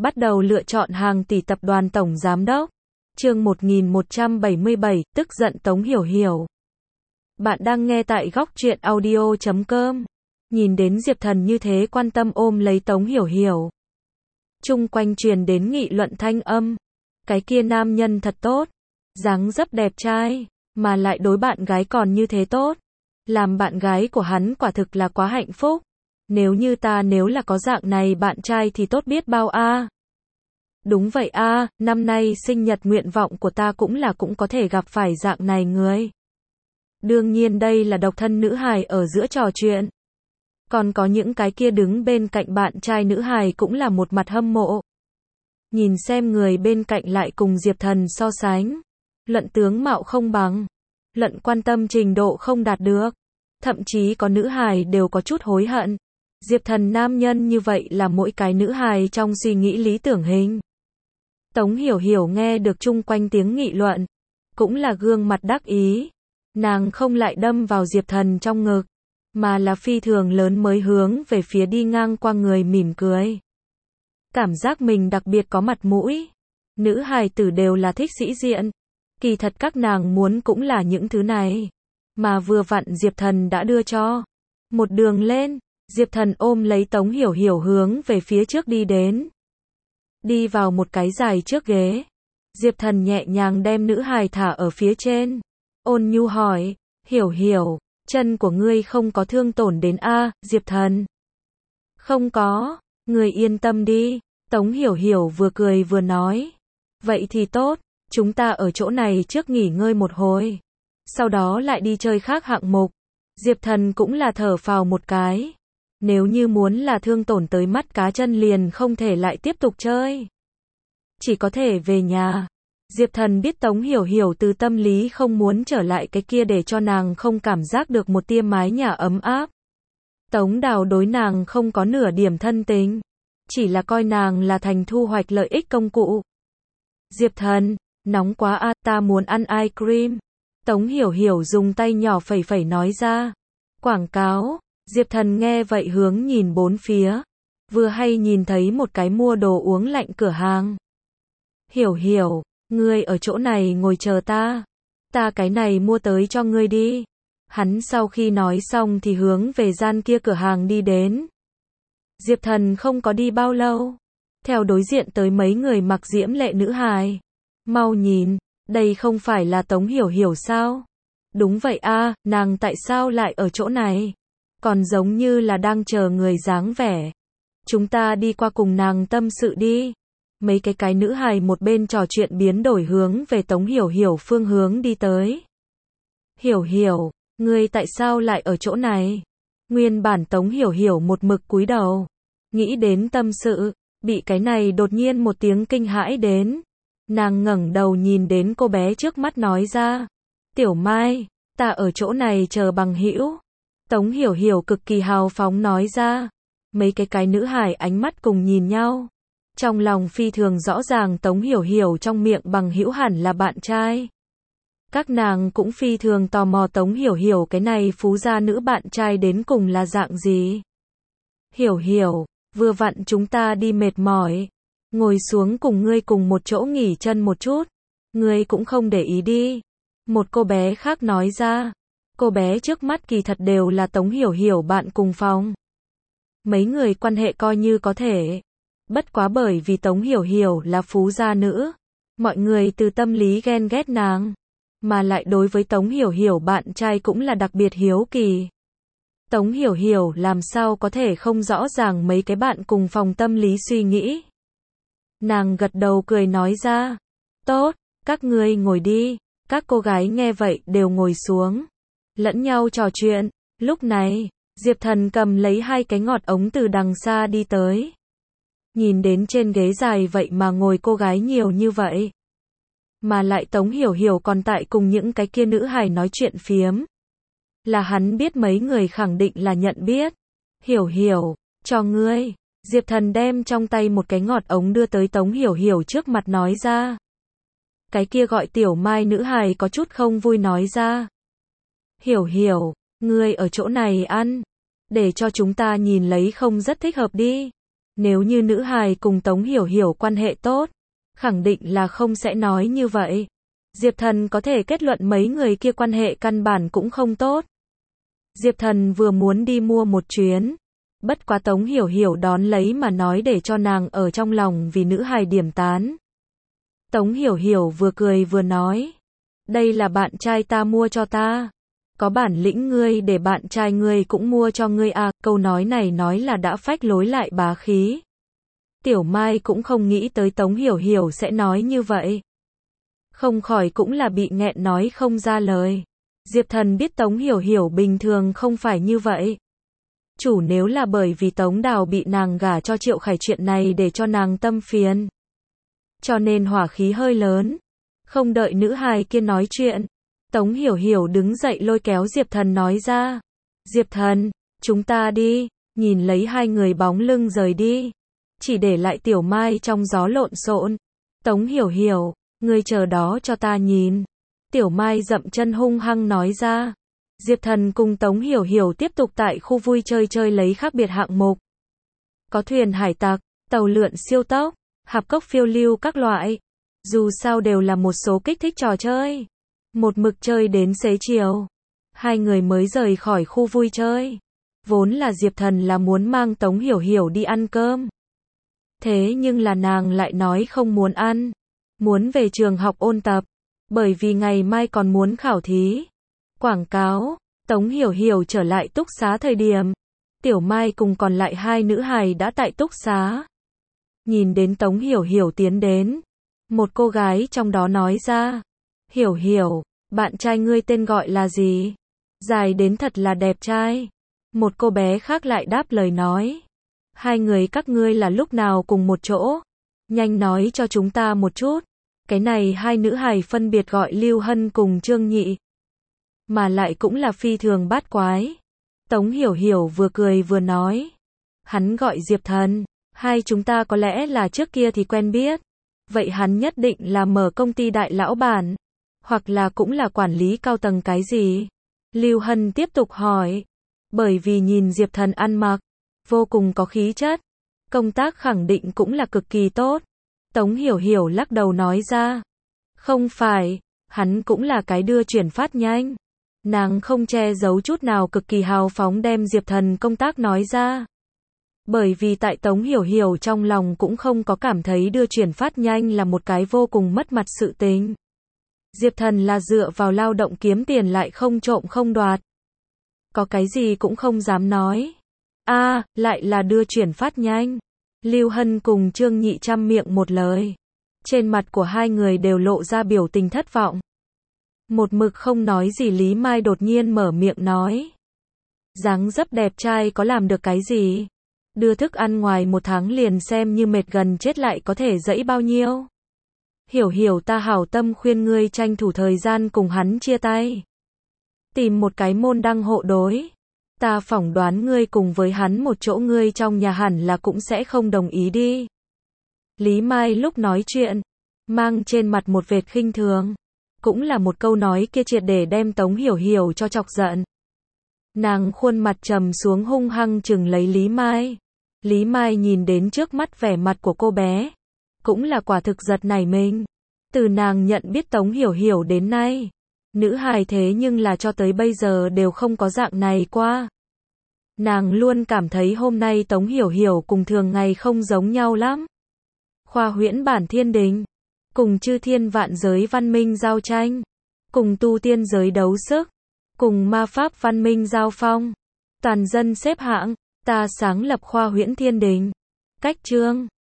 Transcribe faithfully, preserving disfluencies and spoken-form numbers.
Bắt đầu lựa chọn hàng tỷ tập đoàn tổng giám đốc. Chương một nghìn một trăm bảy mươi bảy, tức giận Tống Hiểu Hiểu. Bạn đang nghe tại góc truyện audio chấm com. Nhìn đến Diệp Thần như thế quan tâm ôm lấy Tống Hiểu Hiểu. Chung quanh truyền đến nghị luận thanh âm. Cái kia nam nhân thật tốt. Dáng dấp đẹp trai. Mà lại đối bạn gái còn như thế tốt. Làm bạn gái của hắn quả thực là quá hạnh phúc. Nếu như ta nếu là có dạng này bạn trai thì tốt biết bao a. À. Đúng vậy a, à, năm nay sinh nhật nguyện vọng của ta cũng là cũng có thể gặp phải dạng này người. Đương nhiên đây là độc thân nữ hài ở giữa trò chuyện. Còn có những cái kia đứng bên cạnh bạn trai nữ hài cũng là một mặt hâm mộ. Nhìn xem người bên cạnh lại cùng Diệp Thần so sánh. Luận tướng mạo không bằng. Luận quan tâm trình độ không đạt được. Thậm chí có nữ hài đều có chút hối hận. Diệp Thần nam nhân như vậy là mỗi cái nữ hài trong suy nghĩ lý tưởng hình. Tống Hiểu Hiểu nghe được chung quanh tiếng nghị luận. Cũng là gương mặt đắc ý. Nàng không lại đâm vào Diệp Thần trong ngực. Mà là phi thường lớn mới hướng về phía đi ngang qua người mỉm cười. Cảm giác mình đặc biệt có mặt mũi. Nữ hài tử đều là thích sĩ diện. Kỳ thật các nàng muốn cũng là những thứ này. Mà vừa vặn Diệp Thần đã đưa cho. Một đường lên, Diệp Thần ôm lấy Tống Hiểu Hiểu hướng về phía trước đi đến. Đi vào một cái dài trước ghế. Diệp Thần nhẹ nhàng đem nữ hài thả ở phía trên. Ôn nhu hỏi, Hiểu Hiểu, chân của ngươi không có thương tổn đến a, Diệp Thần. Không có, ngươi yên tâm đi. Tống Hiểu Hiểu vừa cười vừa nói. Vậy thì tốt, chúng ta ở chỗ này trước nghỉ ngơi một hồi. Sau đó lại đi chơi khác hạng mục. Diệp Thần cũng là thở phào một cái. Nếu như muốn là thương tổn tới mắt cá chân liền không thể lại tiếp tục chơi. Chỉ có thể về nhà. Diệp Thần biết Tống Hiểu Hiểu từ tâm lý không muốn trở lại cái kia để cho nàng không cảm giác được một tia mái nhà ấm áp. Tống Đào đối nàng không có nửa điểm thân tình. Chỉ là coi nàng là thành thu hoạch lợi ích công cụ. Diệp Thần, nóng quá a, ta muốn ăn ice cream. Tống Hiểu Hiểu dùng tay nhỏ phẩy phẩy nói ra. Quảng cáo. Diệp Thần nghe vậy hướng nhìn bốn phía. Vừa hay nhìn thấy một cái mua đồ uống lạnh cửa hàng. Hiểu Hiểu, ngươi ở chỗ này ngồi chờ ta. Ta cái này mua tới cho ngươi đi. Hắn sau khi nói xong thì hướng về gian kia cửa hàng đi đến. Diệp Thần không có đi bao lâu. Theo đối diện tới mấy người mặc diễm lệ nữ hài. Mau nhìn, đây không phải là Tống Hiểu Hiểu sao? Đúng vậy a, à, nàng tại sao lại ở chỗ này? Còn giống như là đang chờ người dáng vẻ. Chúng ta đi qua cùng nàng tâm sự đi. Mấy cái cái nữ hài một bên trò chuyện biến đổi hướng về Tống Hiểu Hiểu phương hướng đi tới. Hiểu Hiểu, ngươi tại sao lại ở chỗ này? Nguyên bản Tống Hiểu Hiểu một mực cúi đầu. Nghĩ đến tâm sự, bị cái này đột nhiên một tiếng kinh hãi đến. Nàng ngẩng đầu nhìn đến cô bé trước mắt nói ra. Tiểu Mai, ta ở chỗ này chờ bằng hữu. Tống Hiểu Hiểu cực kỳ hào phóng nói ra. Mấy cái cái nữ hài ánh mắt cùng nhìn nhau. Trong lòng phi thường rõ ràng Tống Hiểu Hiểu trong miệng bằng hữu hẳn là bạn trai. Các nàng cũng phi thường tò mò Tống Hiểu Hiểu cái này phú gia nữ bạn trai đến cùng là dạng gì. Hiểu Hiểu, vừa vặn chúng ta đi mệt mỏi. Ngồi xuống cùng ngươi cùng một chỗ nghỉ chân một chút. Ngươi cũng không để ý đi. Một cô bé khác nói ra. Cô bé trước mắt kỳ thật đều là Tống Hiểu Hiểu bạn cùng phòng. Mấy người quan hệ coi như có thể. Bất quá bởi vì Tống Hiểu Hiểu là phú gia nữ. Mọi người từ tâm lý ghen ghét nàng. Mà lại đối với Tống Hiểu Hiểu bạn trai cũng là đặc biệt hiếu kỳ. Tống Hiểu Hiểu làm sao có thể không rõ ràng mấy cái bạn cùng phòng tâm lý suy nghĩ. Nàng gật đầu cười nói ra. Tốt, các ngươi ngồi đi. Các cô gái nghe vậy đều ngồi xuống. Lẫn nhau trò chuyện. Lúc này, Diệp Thần cầm lấy hai cái ngọt ống từ đằng xa đi tới. Nhìn đến trên ghế dài vậy mà ngồi cô gái nhiều như vậy. Mà lại Tống Hiểu Hiểu còn tại cùng những cái kia nữ hài nói chuyện phiếm. Là hắn biết mấy người khẳng định là nhận biết. Hiểu Hiểu, cho ngươi. Diệp Thần đem trong tay một cái ngọt ống đưa tới Tống Hiểu Hiểu trước mặt nói ra. Cái kia gọi Tiểu Mai nữ hài có chút không vui nói ra. Hiểu Hiểu, ngươi ở chỗ này ăn. Để cho chúng ta nhìn lấy không rất thích hợp đi. Nếu như nữ hài cùng Tống Hiểu Hiểu quan hệ tốt, khẳng định là không sẽ nói như vậy. Diệp Thần có thể kết luận mấy người kia quan hệ căn bản cũng không tốt. Diệp Thần vừa muốn đi mua một chuyến, bất quá Tống Hiểu Hiểu đón lấy mà nói để cho nàng ở trong lòng vì nữ hài điểm tán. Tống Hiểu Hiểu vừa cười vừa nói, đây là bạn trai ta mua cho ta. Có bản lĩnh ngươi để bạn trai ngươi cũng mua cho ngươi à, câu nói này nói là đã phách lối lại bá khí. Tiểu Mai cũng không nghĩ tới Tống Hiểu Hiểu sẽ nói như vậy. Không khỏi cũng là bị nghẹn nói không ra lời. Diệp Thần biết Tống Hiểu Hiểu bình thường không phải như vậy. Chủ nếu là bởi vì Tống Đào bị nàng gả cho Triệu Khải chuyện này để cho nàng tâm phiền. Cho nên hỏa khí hơi lớn. Không đợi nữ hài kia nói chuyện, Tống Hiểu Hiểu đứng dậy lôi kéo Diệp Thần nói ra. Diệp Thần, chúng ta đi, nhìn lấy hai người bóng lưng rời đi. Chỉ để lại Tiểu Mai trong gió lộn xộn. Tống Hiểu Hiểu, ngươi chờ đó cho ta nhìn. Tiểu Mai dậm chân hung hăng nói ra. Diệp Thần cùng Tống Hiểu Hiểu tiếp tục tại khu vui chơi chơi lấy khác biệt hạng mục. Có thuyền hải tặc, tàu lượn siêu tốc, hạp cốc phiêu lưu các loại. Dù sao đều là một số kích thích trò chơi. Một mực chơi đến xế chiều. Hai người mới rời khỏi khu vui chơi. Vốn là Diệp Thần là muốn mang Tống Hiểu Hiểu đi ăn cơm. Thế nhưng là nàng lại nói không muốn ăn. Muốn về trường học ôn tập. Bởi vì ngày mai còn muốn khảo thí. Quảng cáo, Tống Hiểu Hiểu trở lại túc xá thời điểm. Tiểu Mai cùng còn lại hai nữ hài đã tại túc xá. Nhìn đến Tống Hiểu Hiểu tiến đến. Một cô gái trong đó nói ra. Hiểu Hiểu, bạn trai ngươi tên gọi là gì? Dài đến thật là đẹp trai. Một cô bé khác lại đáp lời nói. Hai người các ngươi là lúc nào cùng một chỗ? Nhanh nói cho chúng ta một chút. Cái này hai nữ hài phân biệt gọi Lưu Hân cùng Trương Nhị. Mà lại cũng là phi thường bát quái. Tống Hiểu Hiểu vừa cười vừa nói. Hắn gọi Diệp Thần. Hai chúng ta có lẽ là trước kia thì quen biết. Vậy hắn nhất định là mở công ty đại lão bản. Hoặc là cũng là quản lý cao tầng cái gì? Lưu Hân tiếp tục hỏi. Bởi vì nhìn Diệp Thần ăn mặc. Vô cùng có khí chất. Công tác khẳng định cũng là cực kỳ tốt. Tống Hiểu Hiểu lắc đầu nói ra. Không phải. Hắn cũng là cái đưa chuyển phát nhanh. Nàng không che giấu chút nào cực kỳ hào phóng đem Diệp Thần công tác nói ra. Bởi vì tại Tống Hiểu Hiểu trong lòng cũng không có cảm thấy đưa chuyển phát nhanh là một cái vô cùng mất mặt sự tình. Diệp Thần là dựa vào lao động kiếm tiền lại không trộm không đoạt. Có cái gì cũng không dám nói. A, à, lại là đưa chuyển phát nhanh. Lưu Hân cùng Trương Nhị chăm miệng một lời. Trên mặt của hai người đều lộ ra biểu tình thất vọng. Một mực không nói gì Lý Mai đột nhiên mở miệng nói. Dáng dấp đẹp trai có làm được cái gì? Đưa thức ăn ngoài một tháng liền xem như mệt gần chết lại có thể dẫy bao nhiêu? Hiểu Hiểu, ta hảo tâm khuyên ngươi tranh thủ thời gian cùng hắn chia tay. Tìm một cái môn đăng hộ đối. Ta phỏng đoán ngươi cùng với hắn một chỗ ngươi trong nhà hẳn là cũng sẽ không đồng ý đi. Lý Mai lúc nói chuyện, mang trên mặt một vệt khinh thường. Cũng là một câu nói kia triệt để đem Tống Hiểu Hiểu cho chọc giận. Nàng khuôn mặt trầm xuống hung hăng chừng lấy Lý Mai. Lý Mai nhìn đến trước mắt vẻ mặt của cô bé. Cũng là quả thực giật nảy mình. Từ nàng nhận biết Tống Hiểu Hiểu đến nay. Nữ hài thế nhưng là cho tới bây giờ đều không có dạng này qua. Nàng luôn cảm thấy hôm nay Tống Hiểu Hiểu cùng thường ngày không giống nhau lắm. Khoa huyễn bản thiên đình. Cùng chư thiên vạn giới văn minh giao tranh. Cùng tu tiên giới đấu sức. Cùng ma pháp văn minh giao phong. Toàn dân xếp hạng. Ta sáng lập khoa huyễn thiên đình. Cách chương.